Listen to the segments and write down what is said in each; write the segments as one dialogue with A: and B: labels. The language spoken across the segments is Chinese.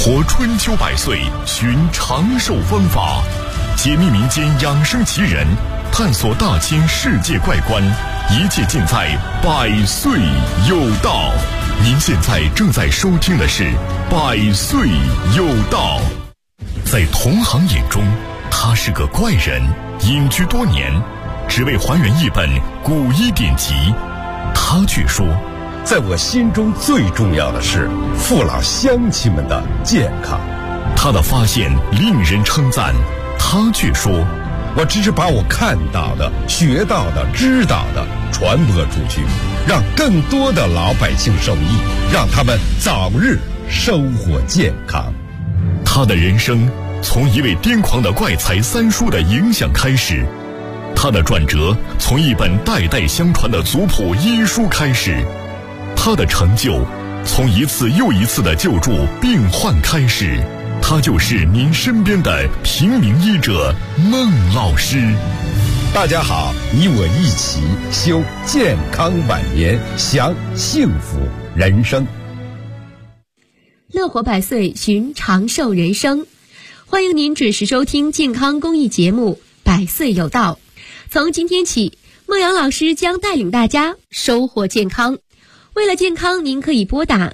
A: 活春秋百岁，寻长寿方法，解密民间养生奇人，探索大千世界怪观，一切尽在百岁有道。您现在正在收听的是百岁有道。在同行眼中，他是个怪人，隐居多年，只为还原一本古医典籍。他却说，
B: 在我心中最重要的是父老乡亲们的健康。
A: 他的发现令人称赞，他却说，
B: 我只是把我看到的、学到的、知道的传播出去，让更多的老百姓受益，让他们早日收获健康。
A: 他的人生从一位癫狂的怪才三叔的影响开始，他的转折从一本代代相传的族谱医书开始，他的成就从一次又一次的救助病患开始。他就是您身边的平民医者孟老师。
B: 大家好，你我一起修健康晚年，享幸福人生。
C: 乐活百岁，寻长寿人生。欢迎您准时收听健康公益节目百岁有道。从今天起，孟阳老师将带领大家收获健康。为了健康，您可以拨打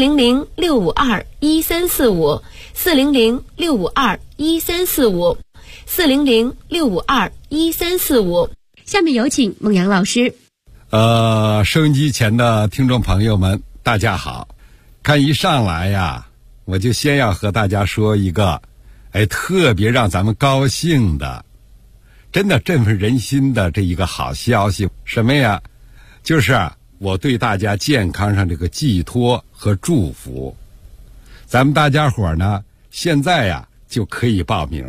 C: 400-652-1345 400-652-1345 400-652-1345。下面有请孟阳老师。
B: 收音机前的听众朋友们，大家好。看一上来呀，我就先要和大家说一个，特别让咱们高兴的，真的振奋人心的这一个好消息。什么呀？就是我对大家健康上这个寄托和祝福。咱们大家伙呢，现在呀就可以报名。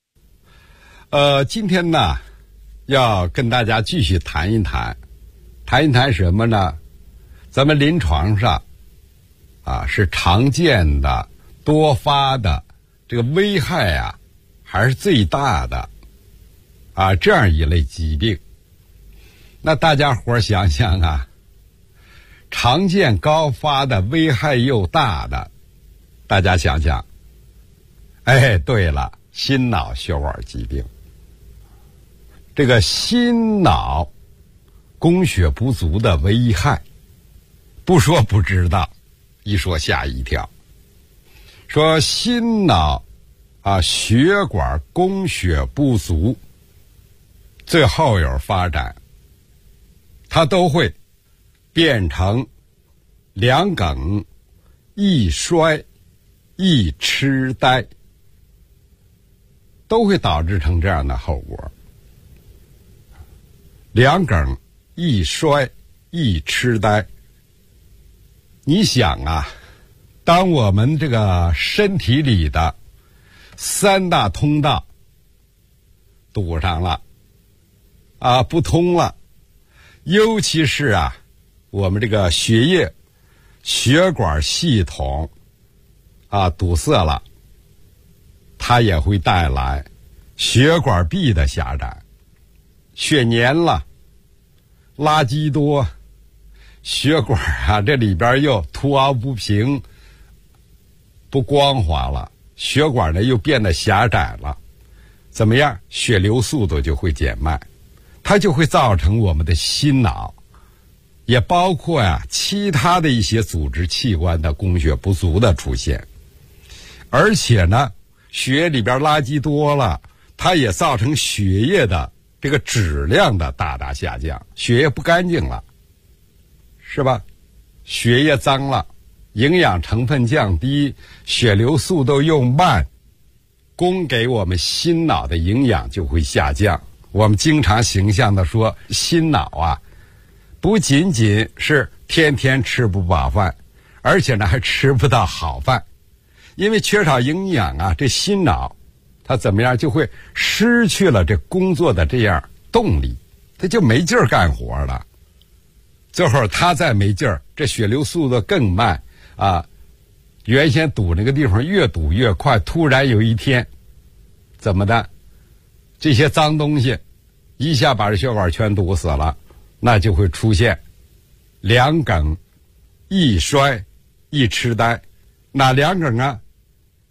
B: 今天呢，要跟大家继续谈一谈什么呢？咱们临床上是常见的、多发的这个危害啊，还是最大的这样一类疾病。那大家伙想想啊，常见、高发的、危害又大的，大家想想。对了，心脑血管疾病。这个心脑供血不足的危害，不说不知道，一说吓一跳。说心脑血管供血不足，最后有发展，它都会变成两梗、一衰、一痴呆，都会导致成这样的后果。两梗、一衰、一痴呆。你想啊，当我们这个身体里的三大通道堵上了不通了，尤其是我们这个血液血管系统堵塞了，它也会带来血管壁的狭窄，血粘了，垃圾多，血管这里边又凸凹不平，不光滑了，血管呢又变得狭窄了，怎么样？血流速度就会减慢，它就会造成我们的心脑，也包括其他的一些组织器官的供血不足的出现。而且呢，血液里边垃圾多了，它也造成血液的这个质量的大大下降，血液不干净了，是吧？血液脏了，营养成分降低，血流速度又慢，供给我们心脑的营养就会下降。我们经常形象地说，心脑不仅仅是天天吃不饱饭，而且呢还吃不到好饭，因为缺少营养这心脑它怎么样，就会失去了这工作的这样动力，它就没劲儿干活了。最后它再没劲儿，这血流速度更慢原先堵那个地方越堵越快，突然有一天怎么的，这些脏东西一下把这血管全堵死了，那就会出现两梗、一衰、一痴呆。哪两梗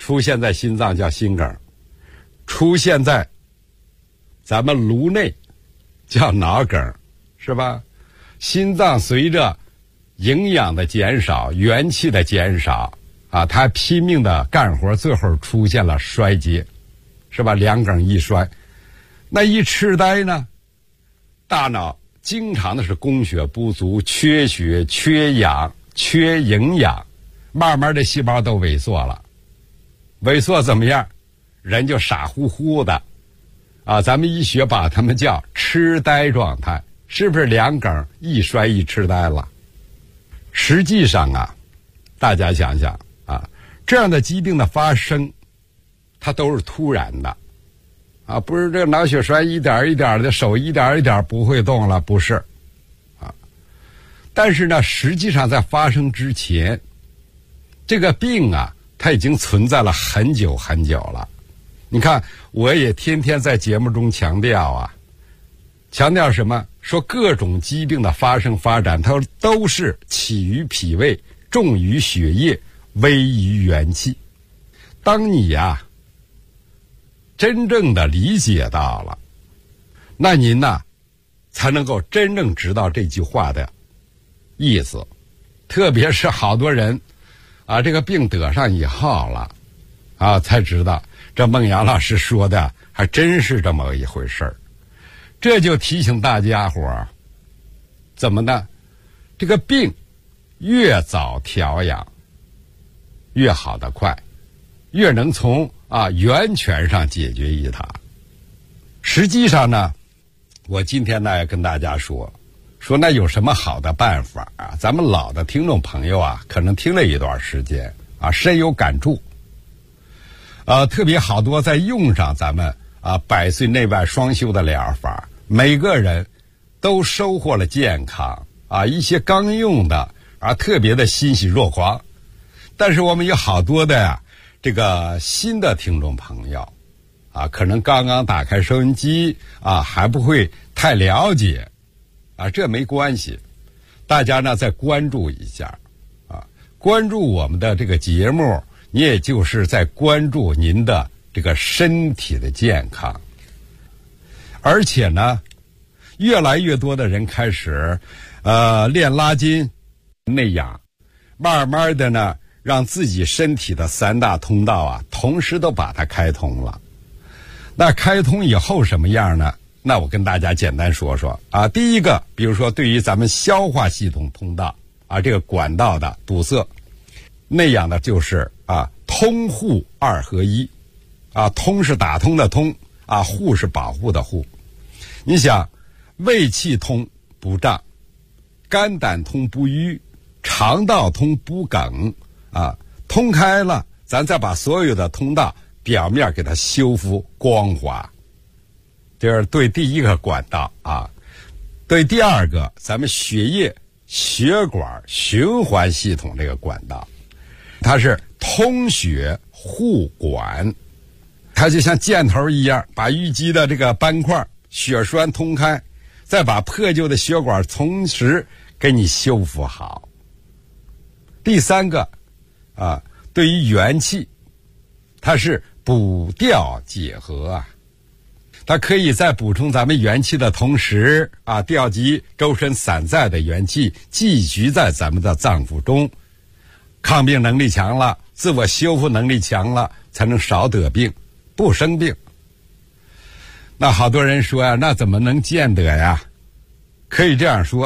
B: 出现在心脏叫心梗，出现在咱们颅内叫脑梗，是吧？心脏随着营养的减少，元气的减少啊，它拼命的干活，最后出现了衰竭，是吧？两梗一衰。那一痴呆呢，大脑经常的是供血不足，缺血、缺氧、缺营养，慢慢的细胞都萎缩了。萎缩怎么样？人就傻乎乎的啊，咱们医学把他们叫痴呆状态，是不是两梗一衰一痴呆了？实际上啊，大家想想啊，这样的疾病的发生，它都是突然的啊，不是这个脑血栓一点一点的，手一点一点不会动了，不是啊。但是呢，实际上在发生之前，这个病啊，它已经存在了很久很久了。你看，我也天天在节目中强调啊，强调什么？说各种疾病的发生发展，它都是起于脾胃，重于血液，危于元气。当你呀真正的理解到了，那您呢才能够真正知道这句话的意思。特别是好多人啊，这个病得上以后了啊，才知道这孟阳老师说的还真是这么一回事儿。这就提醒大家伙怎么呢？这个病越早调养越好得快，越能从源泉上解决于它。实际上呢，我今天呢要跟大家说那有什么好的办法啊？咱们老的听众朋友啊，可能听了一段时间啊，深有感触。特别好多在用上咱们百岁内外双修的疗法，每个人都收获了健康啊，一些刚用的特别的欣喜若狂。但是我们有好多的这个新的听众朋友可能刚刚打开收音机还不会太了解这没关系，大家呢再关注一下关注我们的这个节目，你也就是在关注您的这个身体的健康。而且呢，越来越多的人开始练拉筋、内养，慢慢的呢，让自己身体的三大通道同时都把它开通了。那开通以后什么样呢？那我跟大家简单说说第一个，比如说对于咱们消化系统通道这个管道的堵塞，内养的就是通护二合一通是打通的通护是保护的护。你想，胃气通不胀，肝胆通不瘀，肠道通不梗通开了，咱再把所有的通道表面给它修复光滑。这是对第一个管道对第二个，咱们血液血管循环系统这个管道，它是通血护管，它就像箭头一样，把淤积的这个斑块血栓通开，再把破旧的血管同时给你修复好。第三个对于元气，它是补调解和它可以在补充咱们元气的同时调集周身散在的元气，寄居在咱们的脏腑中，抗病能力强了，自我修复能力强了，才能少得病，不生病。那好多人说那怎么能见得呀？可以这样说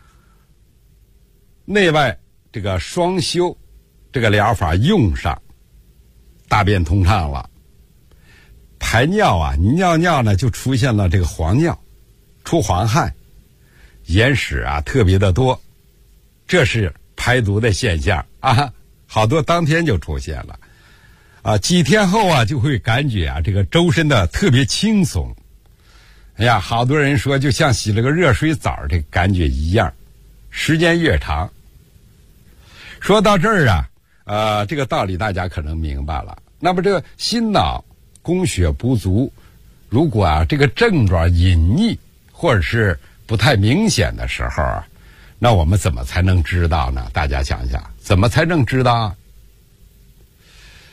B: 内外这个双修这个疗法用上，大便通畅了，排尿你尿尿呢就出现了这个黄尿，出黄汗，眼屎特别的多，这是排毒的现象好多当天就出现了几天后就会感觉这个周身的特别轻松。哎呀，好多人说就像洗了个热水澡这感觉一样，时间越长。说到这儿这个道理大家可能明白了。那么这个心脑供血不足，如果这个症状隐匿或者是不太明显的时候那我们怎么才能知道呢？大家想想，怎么才能知道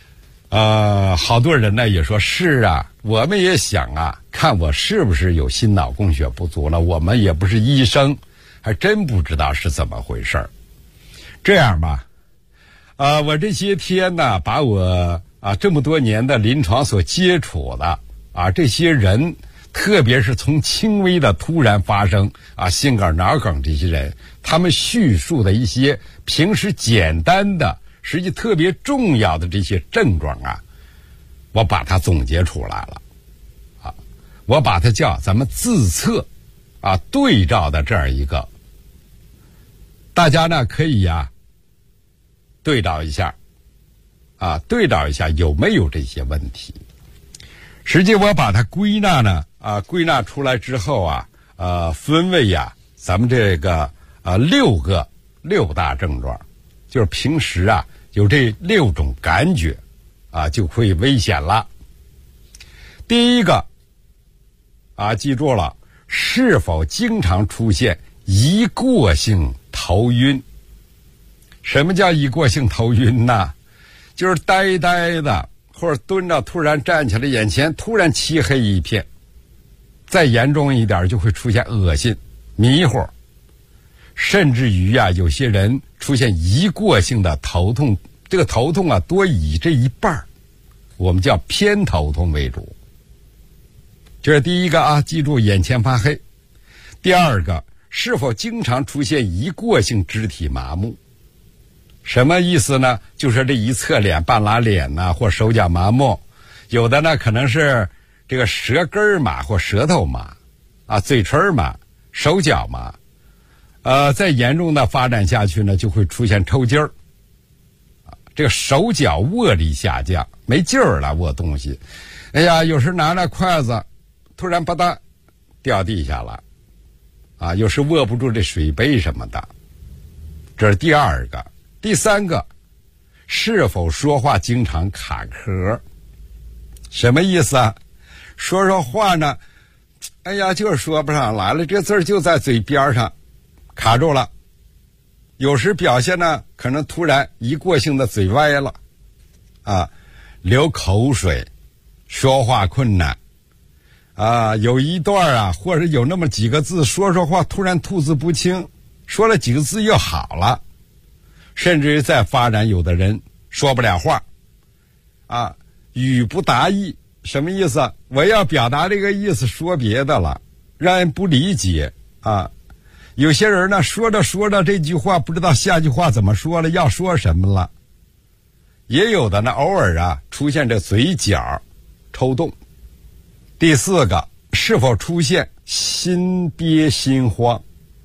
B: 好多人呢也说是啊，我们也想啊，看我是不是有心脑供血不足了，我们也不是医生，还真不知道是怎么回事儿。这样吧，我这些天呢，把我这么多年的临床所接触的这些人，特别是从轻微的突然发生心梗、脑梗这些人，他们叙述的一些平时简单的实际特别重要的这些症状我把它总结出来了我把它叫咱们自测对照的这样一个，大家呢可以对照一下对照一下有没有这些问题。实际我把它归纳呢归纳出来之后分为咱们这个六大症状，就是平时有这6种感觉就会危险了。第一个记住了，是否经常出现一过性头晕？什么叫一过性头晕呢？就是呆呆的，或者蹲着突然站起来，眼前突然漆黑一片，再严重一点就会出现恶心、迷糊，甚至于有些人出现一过性的头痛，这个头痛多以这一半我们叫偏头痛为主。这是第一个记住眼前发黑。第二个，是否经常出现一过性肢体麻木？什么意思呢？就是这一侧脸半拉脸或手脚麻木，有的呢可能是这个舌根麻或舌头麻嘴唇麻、手脚麻。再严重的发展下去呢，就会出现抽筋儿，这个手脚握力下降，没劲儿了握东西。有时拿着筷子，突然吧嗒掉地下了，有时握不住这水杯什么的。这是第二个。第三个，是否说话经常卡壳？什么意思说话呢，就是说不上来了，这字儿就在嘴边上卡住了。有时表现呢，可能突然一过性的嘴歪了流口水，说话困难有一段或者有那么几个字说话突然吐字不清，说了几个字又好了。甚至于再发展，有的人说不了话语不达意。什么意思？我要表达这个意思说别的了，让人不理解有些人呢，说着说着这句话不知道下句话怎么说了，要说什么了。也有的呢，偶尔出现这嘴角抽动。第四个，是否出现心憋心慌？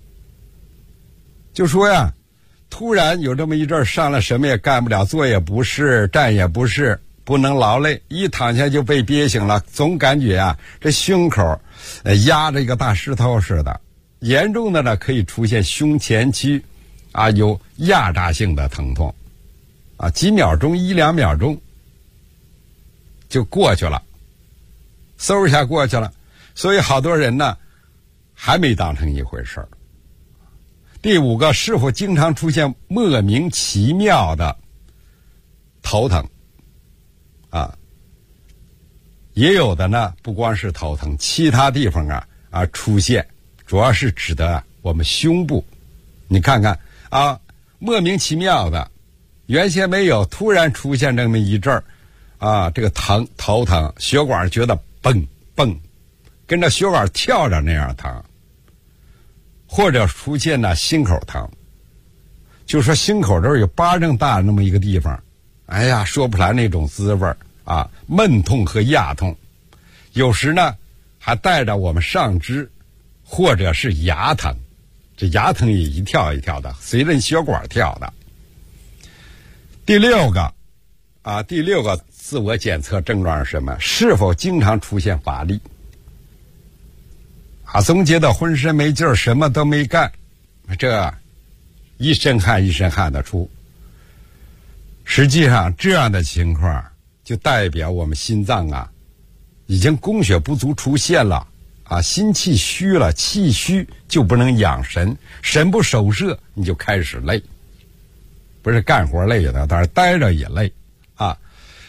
B: 就说突然有这么一阵上来什么也干不了，坐也不是，站也不是，不能劳累，一躺下就被憋醒了，总感觉这胸口压着一个大石头似的。严重的呢，可以出现胸前区有压榨性的疼痛几秒钟1-2秒钟就过去了，嗖一下过去了。所以好多人呢还没当成一回事儿。第五个，是否经常出现莫名其妙的头疼也有的呢不光是头疼，其他地方出现，主要是指的我们胸部。你看看莫名其妙的，原先没有，突然出现这么一阵儿这个头疼，血管觉得蹦蹦，跟着血管跳着那样疼。或者出现心口疼，就说心口这儿有巴掌大那么一个地方，说不出来那种滋味闷痛和压痛。有时呢还带着我们上肢或者是牙疼，这牙疼也一跳一跳的，随着血管跳的。第六个自我检测症状是什么？是否经常出现乏力总觉得浑身没劲儿，什么都没干，这一身汗一身汗的出。实际上这样的情况就代表我们心脏已经供血不足出现了心气虚了，气虚就不能养神，神不守舍你就开始累，不是干活累的，但是待着也累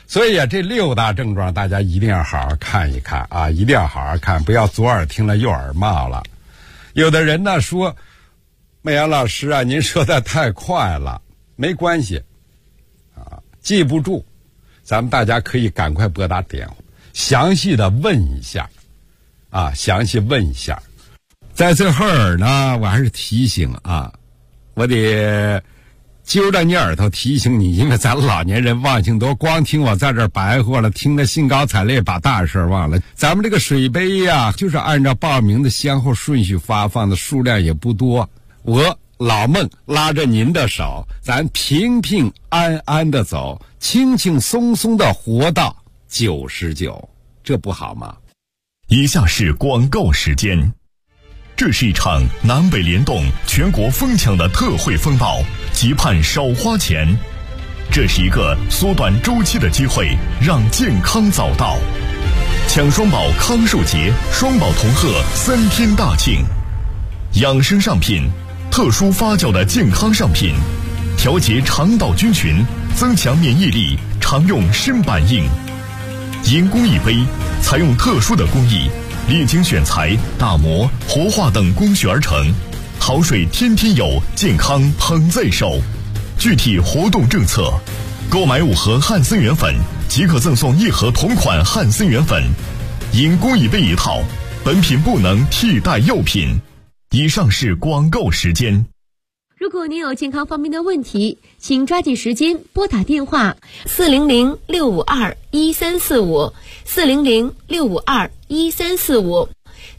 B: 所以啊，这6大症状大家一定要好好看一看啊，一定要好好看，不要左耳听了右耳冒了。有的人呢说，美阳老师啊，您说的太快了，没关系啊，记不住，咱们大家可以赶快拨打电话，详细的问一下啊，详细问一下。在最后呢，我还是提醒啊，我得揪着你耳朵提醒你，因为咱老年人忘性多，光听我在这儿白活了，听得兴高采烈，把大事忘了。咱们这个水杯呀，就是按照报名的先后顺序发放的，数量也不多。我老孟拉着您的手，咱平平安安的走，轻轻松松的活到99，这不好吗？
A: 以下是广告时间。这是一场南北联动、全国疯抢的特惠风暴，急盼少花钱。这是一个缩短周期的机会，让健康早到。抢双宝康寿节，双宝同贺3天大庆。养生上品，特殊发酵的健康上品，调节肠道菌群，增强免疫力，常用身板硬。银工艺杯采用特殊的工艺，历经选材、打磨、活化等工序而成，好水天天有，健康捧在手。具体活动政策：购买5盒汉森元粉即可赠送1盒同款汉森元粉，银工艺杯1套。本品不能替代药品。以上是广告时间。
C: 如果您有健康方面的问题，请抓紧时间拨打电话400-652-1345 400-652-1345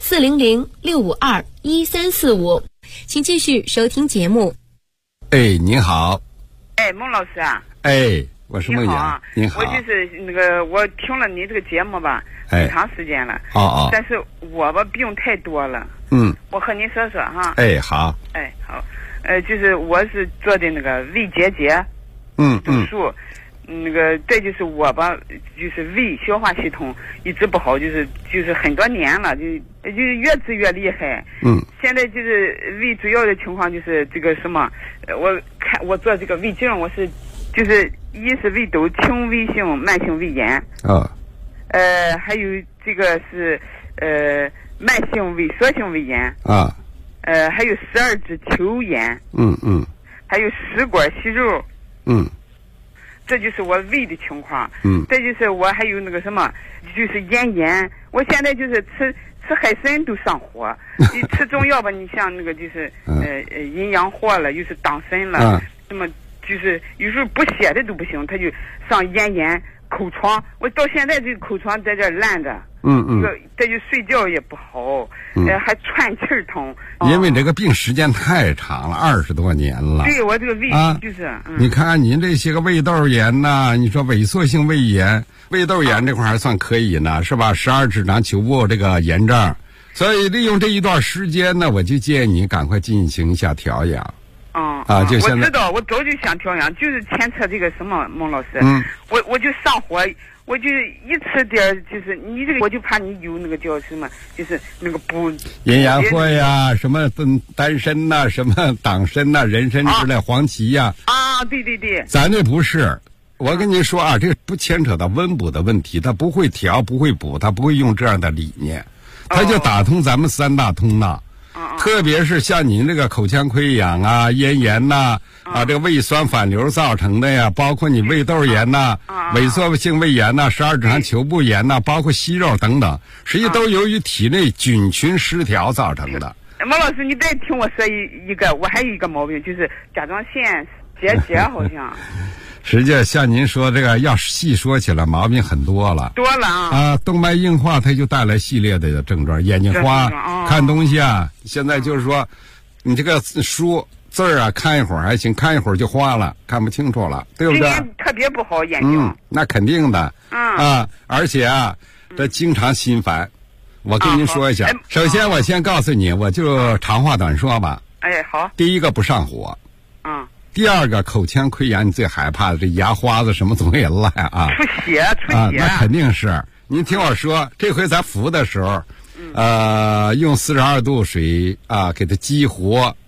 C: 400-652-1345。请继续收听节目。
B: 哎，您好。
D: 哎，孟老师啊。
B: 哎，我是孟阳。您好。
D: 我就是那个，我听了你这个节目吧，很长时间了。
B: 哦。
D: 但是我吧病太多了。我和您说说哈。
B: 哎，好。
D: 哎，好。就是我是做的那个胃结节手术，那个再就是我吧，就是胃消化系统一直不好，就是很多年了，就越治越厉害。现在就是胃主要的情况就是这个什么，我做这个胃镜，我是就是一是胃窦轻微性慢性胃炎还有这个是慢性萎缩性胃炎还有12指球炎，还有食管息肉，这就是我胃的情况，再就是我还有那个什么，就是咽炎，我现在就是吃海参都上火，你吃中药吧，你像那个就是阴阳货了，又是党参了，那么就是有时候补血的都不行，他就上咽炎、口疮，我到现在这个口疮在这烂着。这就睡觉也不好，还喘气儿疼。
B: 因为这个病时间太长了，20多年了。
D: 对，我这个胃就是。
B: 你看您这些个胃窦炎呐，你说萎缩性胃炎，胃窦炎这块还算可以呢，是吧？12指肠球部这个炎症，所以利用这一段时间呢，我就建议你赶快进行一下调养。就现在。我
D: 知道，我早就想调养，就是牵扯这个什么，孟老师，我就上火。我就一吃点就是你这个，我就怕你有那个叫什么，就是那个补
B: 阴阳货呀，什么丹参呐，什么党参呐，人参之类，黄芪呀。
D: 对。
B: 咱这不是，我跟您说啊，这不牵扯到温补的问题，他不会调，不会补，他不会用这样的理念，他就打通咱们3大通道。特别是像您这个口腔溃疡啊、咽炎呐、这个胃酸反流造成的呀，包括你胃窦炎呐、萎缩性胃炎呐、12指肠球部炎呐，包括息肉等等，实际都由于体内菌群失调造成的。
D: 孟老师，你再听我说一个，我还有一个毛病，就是甲状腺结好像。
B: 实际上，像您说这个，要细说起来，毛病很多了。动脉硬化它就带来系列的症状，眼睛花，看东西啊，现在就是说，你这个书字儿啊，看一会儿还行，看一会儿就花了，看不清楚了，对不对？
D: 今年特别不好眼睛。
B: 那肯定的。而且啊，这经常心烦。我跟您说一下，首先我先告诉你，我就长话短说吧。
D: 哎，好。
B: 第一个不上火。第二个口腔溃疡，你最害怕的这牙花子什么总也烂啊，
D: 出血
B: 那肯定是。您听我说，这回咱服的时候，用42度水给它激活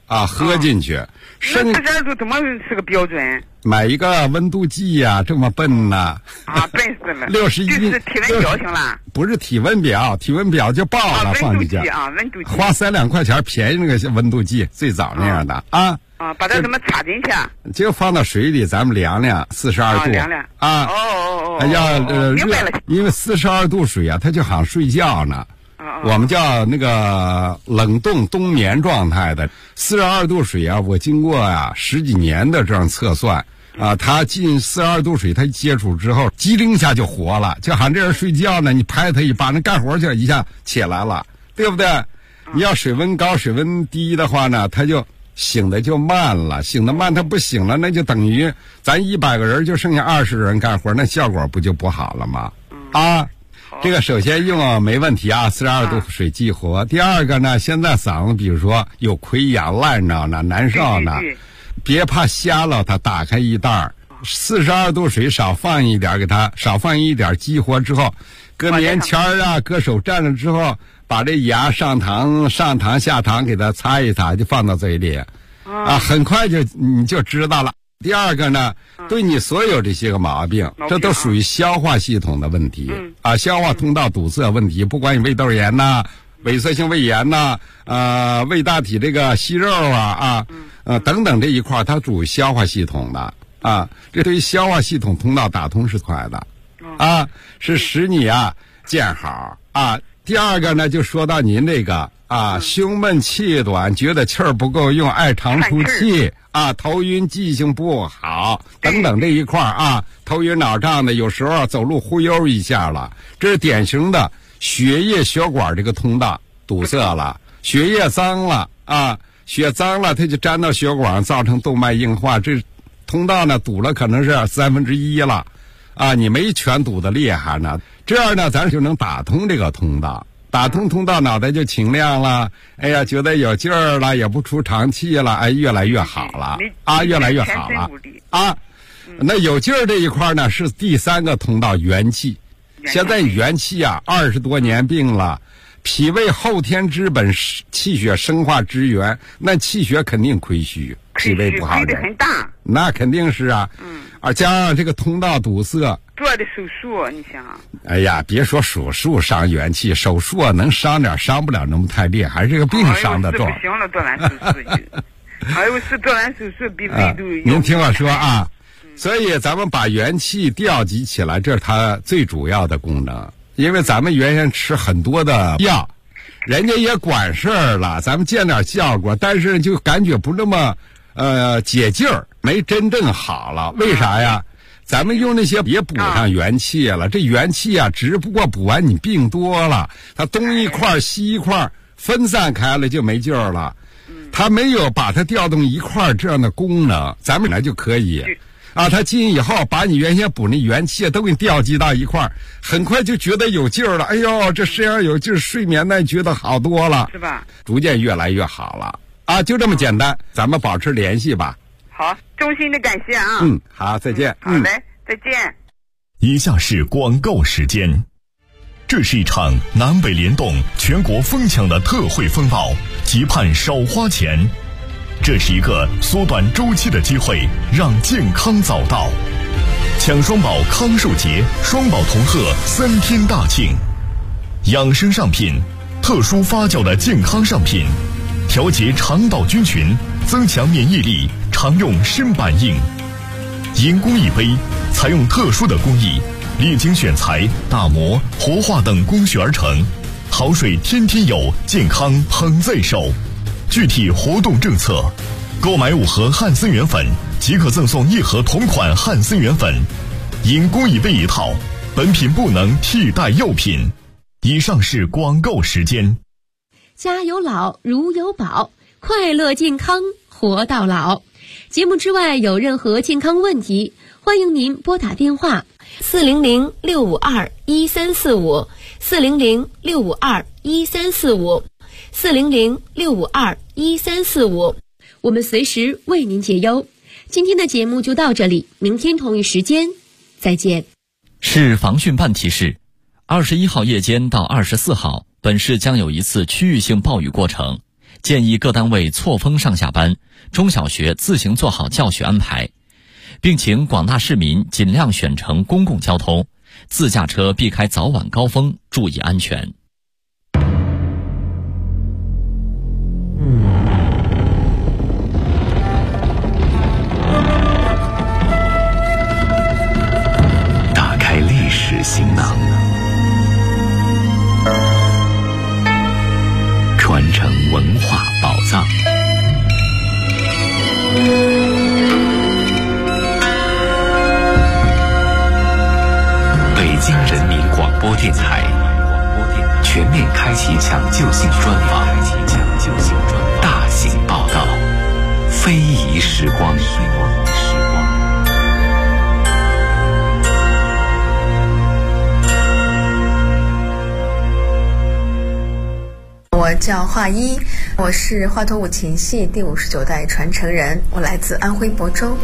B: 喝进去。
D: 42度怎么是个标准？
B: 买一个温度计呀，这么笨呢？
D: 笨死了。
B: 61
D: 就是体温表行了？
B: 不是体温表，体温表就爆了，放进去。
D: 温度计。
B: 花3-2块钱便宜那个温度计，最早那样的
D: 把它怎么插进去？
B: 就放到水里，咱们凉凉，42度。
D: 凉凉。明白了。
B: 因为42度水啊，它就好像睡觉呢。我们叫那个冷冻冬眠状态的42度水啊，我经过10几年的这样测算它进42度水，它接触之后，机灵一下就活了，就好像这人睡觉呢，你拍他一把，那干活就一下起来了，对不对？你要水温高、水温低的话呢，它就醒的就慢了，醒的慢，它不醒了，那就等于咱100个人就剩下20个人干活，那效果不就不好了吗？这个首先用没问题42度水激活。第二个呢，现在嗓子比如说有溃疡、烂着呢、难受呢，别怕瞎了，它打开一袋42度水少放一点，给它少放一点，激活之后，搁棉签搁手蘸了之后，把这牙上膛、下膛给它擦一擦，就放到嘴里很快你就知道了。第二个呢，对你所有这些个毛病，这都属于消化系统的问题消化通道堵塞问题，不管你胃窦炎萎缩性胃炎胃大体这个息肉等等这一块，它属于消化系统的这对于消化系统通道打通是快的是使你见好第二个呢，就说到您这个胸闷气短，觉得气儿不够用，爱长出气头晕，记性不好等等这一块头晕脑胀的，有时候走路忽悠一下了，这是典型的血液血管这个通道堵塞了，血液脏了血脏了，它就粘到血管上，造成动脉硬化，这通道呢堵了可能是1/3了你没全堵得厉害呢，这样呢咱就能打通这个通道，打通通道，脑袋就清亮了，觉得有劲儿了，也不出长气了，越来越好了越来越好了那有劲儿这一块呢是第3个通道，元气。现在元气20多年病了，脾胃后天之本，气血生化之源，那气血肯定亏虚，脾胃不好的
D: 很大，
B: 那肯定是加上这个通道堵塞，
D: 做的手术，你想
B: 别说手术伤元气，手术能伤点，伤不了那么太厉害，还是这个病伤得重
D: 不行了，做完手术是做完手术比胃都
B: 您听我说所以咱们把元气调集起来，这是它最主要的功能。因为咱们原先吃很多的药，人家也管事儿了，咱们见点效果，但是就感觉不那么解劲儿，没真正好了。为啥呀？咱们用那些别补上元气了，这元气只不过补完你病多了，它东一块西一块分散开了就没劲儿了，它没有把它调动一块这样的功能，咱们本来就可以它进以后把你原先补那元气都给你调集到一块儿，很快就觉得有劲儿了，哎呦这身上有劲儿，睡眠呢觉得好多了，
D: 是吧？
B: 逐渐越来越好了就这么简单，咱们保持联系吧。
D: 好，衷心的感谢
B: 好，再见。
D: 好嘞，再见。
A: 以下是广告时间。这是一场南北联动、全国疯抢的特惠风暴，急盼少花钱。这是一个缩短周期的机会，让健康早到。抢双宝康寿节，双宝同贺3天大庆。养生上品，特殊发酵的健康上品，调节肠道菌群，增强免疫力，常用身板硬。银工艺杯，采用特殊的工艺，历经选材、打磨、活化等工序而成，好水天天有，健康捧在手。具体活动政策，购买5盒汉森元粉即可赠送1盒同款汉森元粉，银工艺杯1套，本品不能替代药品。以上是广告时间。
C: 家有老如有宝，快乐健康活到老。节目之外有任何健康问题，欢迎您拨打电话400-652-1345 400-652-1345 400-652-1345，我们随时为您解忧。今天的节目就到这里，明天同一时间再见。
E: 市防汛办提示，21号夜间到24号，本市将有一次区域性暴雨过程， 建议各单位错峰上下班，中小学自行做好教学安排，并请广大市民尽量选乘公共交通，自驾车避开早晚高峰，注意安全。
F: 打开历史行囊，传承文化宝藏。北京人民广播电台全面开启抢救性专访，大型报道，非遗时光。
G: 我叫华一，我是华佗五禽戏第59代传承人，我来自安徽亳州。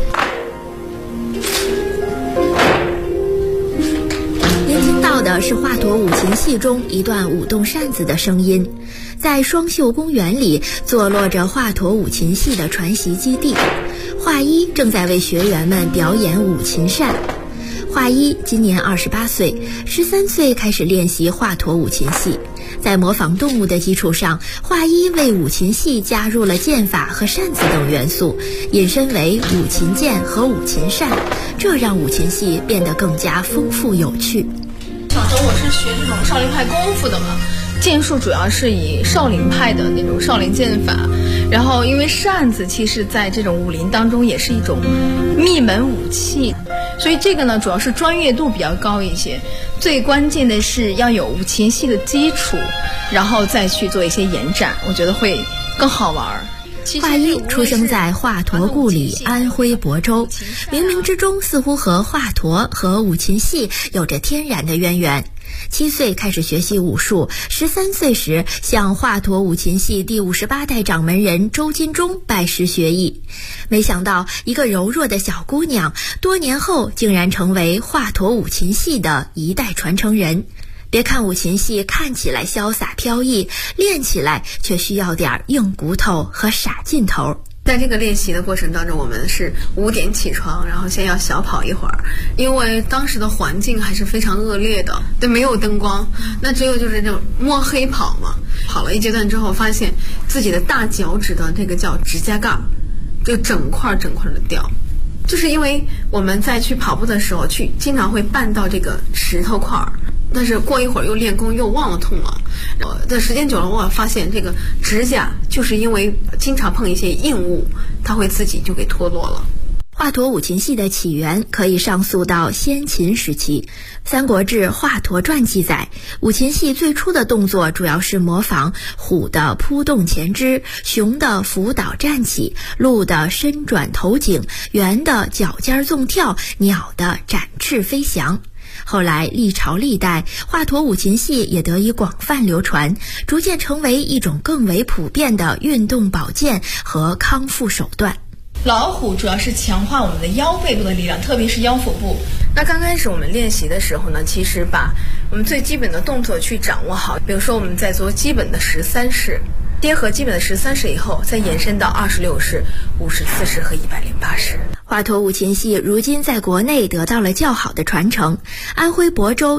C: 您听到的是华佗五禽戏中一段舞动扇子的声音。在双秀公园里坐落着华佗五禽戏的传习基地，华一正在为学员们表演五禽扇。华一今年28岁，13岁开始练习华佗五禽戏。在模仿动物的基础上，华一为五禽戏加入了剑法和扇子等元素，引申为五禽剑和五禽扇，这让五禽戏变得更加丰富有趣。
H: 小时候我是学这种少林派功夫的嘛，剑术主要是以少林派的那种少林剑法，然后因为扇子其实在这种武林当中也是一种秘门武器，所以这个呢主要是专业度比较高一些，最关键的是要有五禽戏的基础，然后再去做一些延展，我觉得会更好玩。
C: 华一出生在华佗故里安徽亳州，冥冥之中似乎和华佗和五禽戏有着天然的渊源。7岁开始学习武术，13岁时向华佗五禽戏第58代掌门人周金忠拜师学艺。没想到一个柔弱的小姑娘，多年后竟然成为华佗五禽戏的一代传承人。别看五禽戏看起来潇洒飘逸，练起来却需要点硬骨头和傻劲头。
G: 在这个练习的过程当中，我们是5点起床，然后先要小跑一会儿，因为当时的环境还是非常恶劣的，对，没有灯光，那只有就是这种摸黑跑嘛。跑了一阶段之后，发现自己的大脚趾的这个叫指甲盖，就整块的掉。就是因为我们在去跑步的时候，经常会绊到这个石头块儿，但是过一会儿又练功又忘了痛了。这时间久了，我发现这个指甲就是因为经常碰一些硬物，它会自己就给脱落了。
C: 华佗五禽戏的起源可以上溯到先秦时期。《三国志·华佗传》记载，五禽戏最初的动作主要是模仿虎的扑动前肢，熊的伏倒站起，鹿的伸转头颈，猿的脚尖纵跳，鸟的展翅飞翔。后来历朝历代，华佗五禽戏也得以广泛流传，逐渐成为一种更为普遍的运动保健和康复手段。
H: 老虎主要是强化我们的腰背部的力量，特别是腰腹部。那刚开始我们练习的时候呢，其实把我们最基本的动作去掌握好，比如说我们在做基本的13式，结合基本的13式以后，再延伸到26式、54式和108式。
C: 华佗五禽戏如今在国内得到了较好的传承，安徽亳州